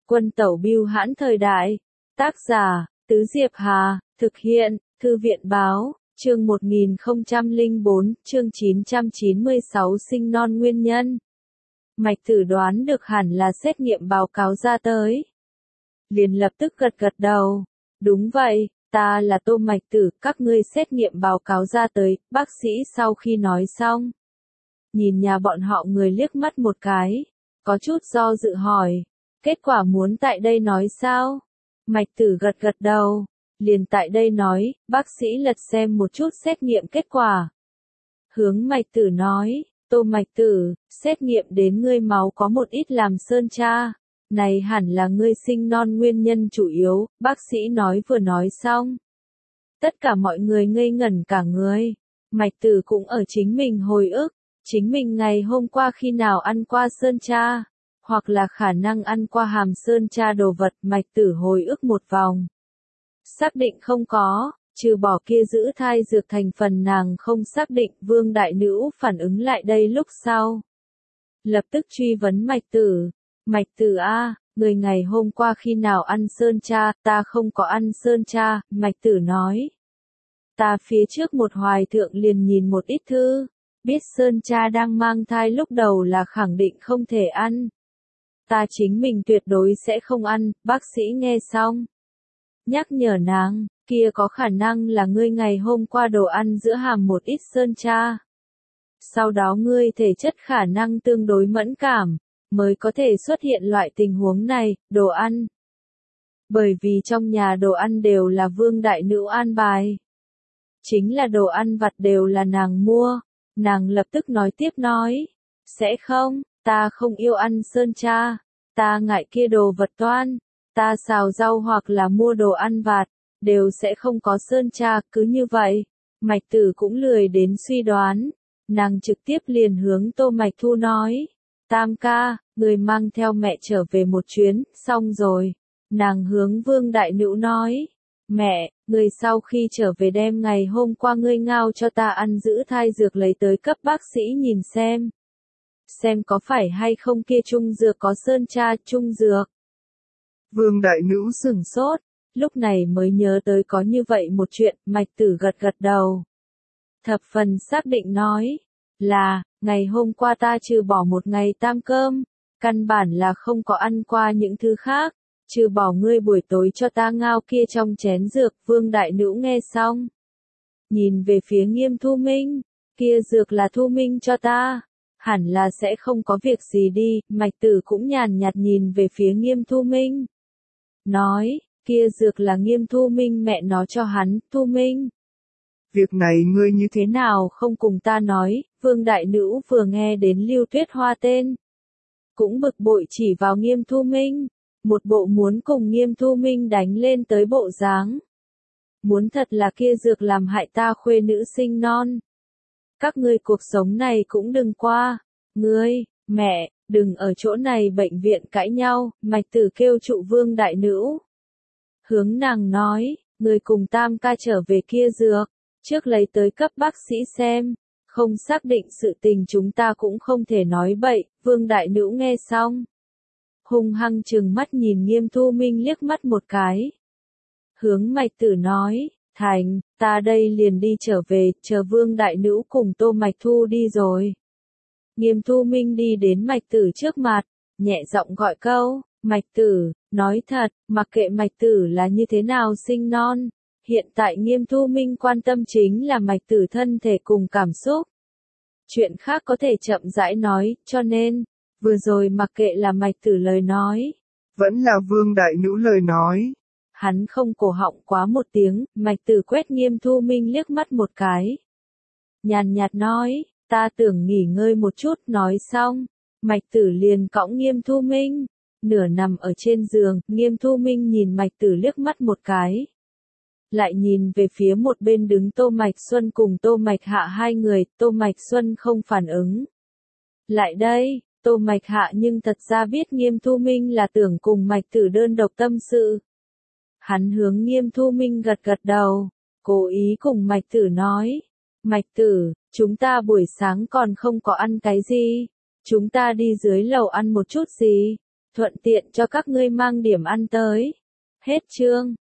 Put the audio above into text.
Quân tẩu bưu hãn thời đại. Tác giả, Tứ Diệp Hà, thực hiện, Thư viện báo, chương 1004, chương 996 sinh non nguyên nhân. Mạch Tử đoán được hẳn là xét nghiệm báo cáo ra tới. Liền lập tức gật gật đầu. Đúng vậy, ta là Tô Mạch Tử, các ngươi xét nghiệm báo cáo ra tới, bác sĩ sau khi nói xong. Nhìn nhà bọn họ người liếc mắt một cái, có chút do dự hỏi, kết quả muốn tại đây nói sao? Mạch Tử gật gật đầu, liền tại đây nói, bác sĩ lật xem một chút xét nghiệm kết quả. Hướng Mạch Tử nói, Tô Mạch Tử, xét nghiệm đến ngươi máu có một ít làm sơn tra. Này hẳn là ngươi sinh non nguyên nhân chủ yếu, bác sĩ nói vừa nói xong. Tất cả mọi người ngây ngẩn cả người. Mạch Tử cũng ở chính mình hồi ức, chính mình ngày hôm qua khi nào ăn qua sơn tra, hoặc là khả năng ăn qua hàm sơn tra đồ vật. Mạch Tử hồi ức một vòng. Xác định không có, trừ bỏ kia giữ thai dược thành phần nàng không xác định. Vương đại nữ phản ứng lại đây lúc sau. Lập tức truy vấn Mạch Tử. Mạch Tử a, người ngày hôm qua khi nào ăn sơn tra? Ta không có ăn sơn tra. Mạch Tử nói. Ta phía trước một hoài thượng liền nhìn một ít thư, biết sơn tra đang mang thai lúc đầu là khẳng định không thể ăn. Ta chính mình tuyệt đối sẽ không ăn. Bác sĩ nghe xong, nhắc nhở nàng, kia có khả năng là ngươi ngày hôm qua đồ ăn giữa hàm một ít sơn tra. Sau đó ngươi thể chất khả năng tương đối mẫn cảm, mới có thể xuất hiện loại tình huống này. Đồ ăn. Bởi vì trong nhà đồ ăn đều là Vương đại nữ an bài. Chính là đồ ăn vặt đều là nàng mua. Nàng lập tức nói tiếp nói. Sẽ không, ta không yêu ăn sơn tra. Ta ngại kia đồ vật toan. Ta xào rau hoặc là mua đồ ăn vặt, đều sẽ không có sơn tra. Cứ như vậy, Mạch Tử cũng lười đến suy đoán. Nàng trực tiếp liền hướng Tô Mạch Thu nói. Tam ca, người mang theo mẹ trở về một chuyến. Xong rồi, nàng hướng Vương đại nữ nói. Mẹ, người sau khi trở về đem ngày hôm qua ngươi ngao cho ta ăn giữ thai dược lấy tới cấp bác sĩ nhìn xem. Xem có phải hay không kia trung dược có sơn tra. Trung dược. Vương đại nữ sửng sốt, lúc này mới nhớ tới có như vậy một chuyện. Mạch Tử gật gật đầu. Thập phần xác định nói. Là, ngày hôm qua ta trừ bỏ một ngày tam cơm, căn bản là không có ăn qua những thứ khác, trừ bỏ ngươi buổi tối cho ta ngao kia trong chén dược. Vương đại nữ nghe xong, nhìn về phía Nghiêm Thu Minh, kia dược là Thu Minh cho ta, hẳn là sẽ không có việc gì đi. Mạch Tử cũng nhàn nhạt nhìn về phía Nghiêm Thu Minh, nói, kia dược là Nghiêm Thu Minh mẹ nó cho hắn. Thu Minh, việc này ngươi như thế nào không cùng ta nói? Vương đại nữ vừa nghe đến Lưu Tuyết Hoa tên, cũng bực bội chỉ vào Nghiêm Thu Minh, một bộ muốn cùng Nghiêm Thu Minh đánh lên tới bộ dáng. Muốn thật là kia dược làm hại ta khuê nữ sinh non. Các ngươi cuộc sống này cũng đừng qua. Ngươi, mẹ, đừng ở chỗ này bệnh viện cãi nhau. Mạch Tử kêu trụ Vương đại nữ, hướng nàng nói, người cùng Tam ca trở về kia dược, trước lấy tới cấp bác sĩ xem, không xác định sự tình chúng ta cũng không thể nói bậy. Vương đại nữ nghe xong, hung hăng trừng mắt nhìn Nghiêm Thu Minh liếc mắt một cái. Hướng Mạch Tử nói, thành, ta đây liền đi trở về, chờ Vương đại nữ cùng Tô Mạch Thu đi rồi. Nghiêm Thu Minh đi đến Mạch Tử trước mặt, nhẹ giọng gọi câu, Mạch Tử, nói thật, mặc kệ Mạch Tử là như thế nào sinh non. Hiện tại Nghiêm Thu Minh quan tâm chính là Mạch Tử thân thể cùng cảm xúc. Chuyện khác có thể chậm rãi nói, cho nên, vừa rồi mặc kệ là Mạch Tử lời nói, vẫn là Vương đại nữ lời nói. Hắn không cổ họng quá một tiếng. Mạch Tử quét Nghiêm Thu Minh liếc mắt một cái, nhàn nhạt nói, ta tưởng nghỉ ngơi một chút. Nói xong, Mạch Tử liền cõng Nghiêm Thu Minh, nửa nằm ở trên giường. Nghiêm Thu Minh nhìn Mạch Tử liếc mắt một cái, lại nhìn về phía một bên đứng Tô Mạch Xuân cùng Tô Mạch Hạ hai người. Tô Mạch Xuân không phản ứng lại đây. Tô Mạch Hạ nhưng thật ra biết Nghiêm Thu Minh là tưởng cùng Mạch Tử đơn độc tâm sự. Hắn hướng Nghiêm Thu Minh gật gật đầu, cố ý cùng Mạch Tử nói, Mạch Tử, chúng ta buổi sáng còn không có ăn cái gì, chúng ta đi dưới lầu ăn một chút gì. thuận tiện cho các ngươi mang điểm ăn tới. Hết chương.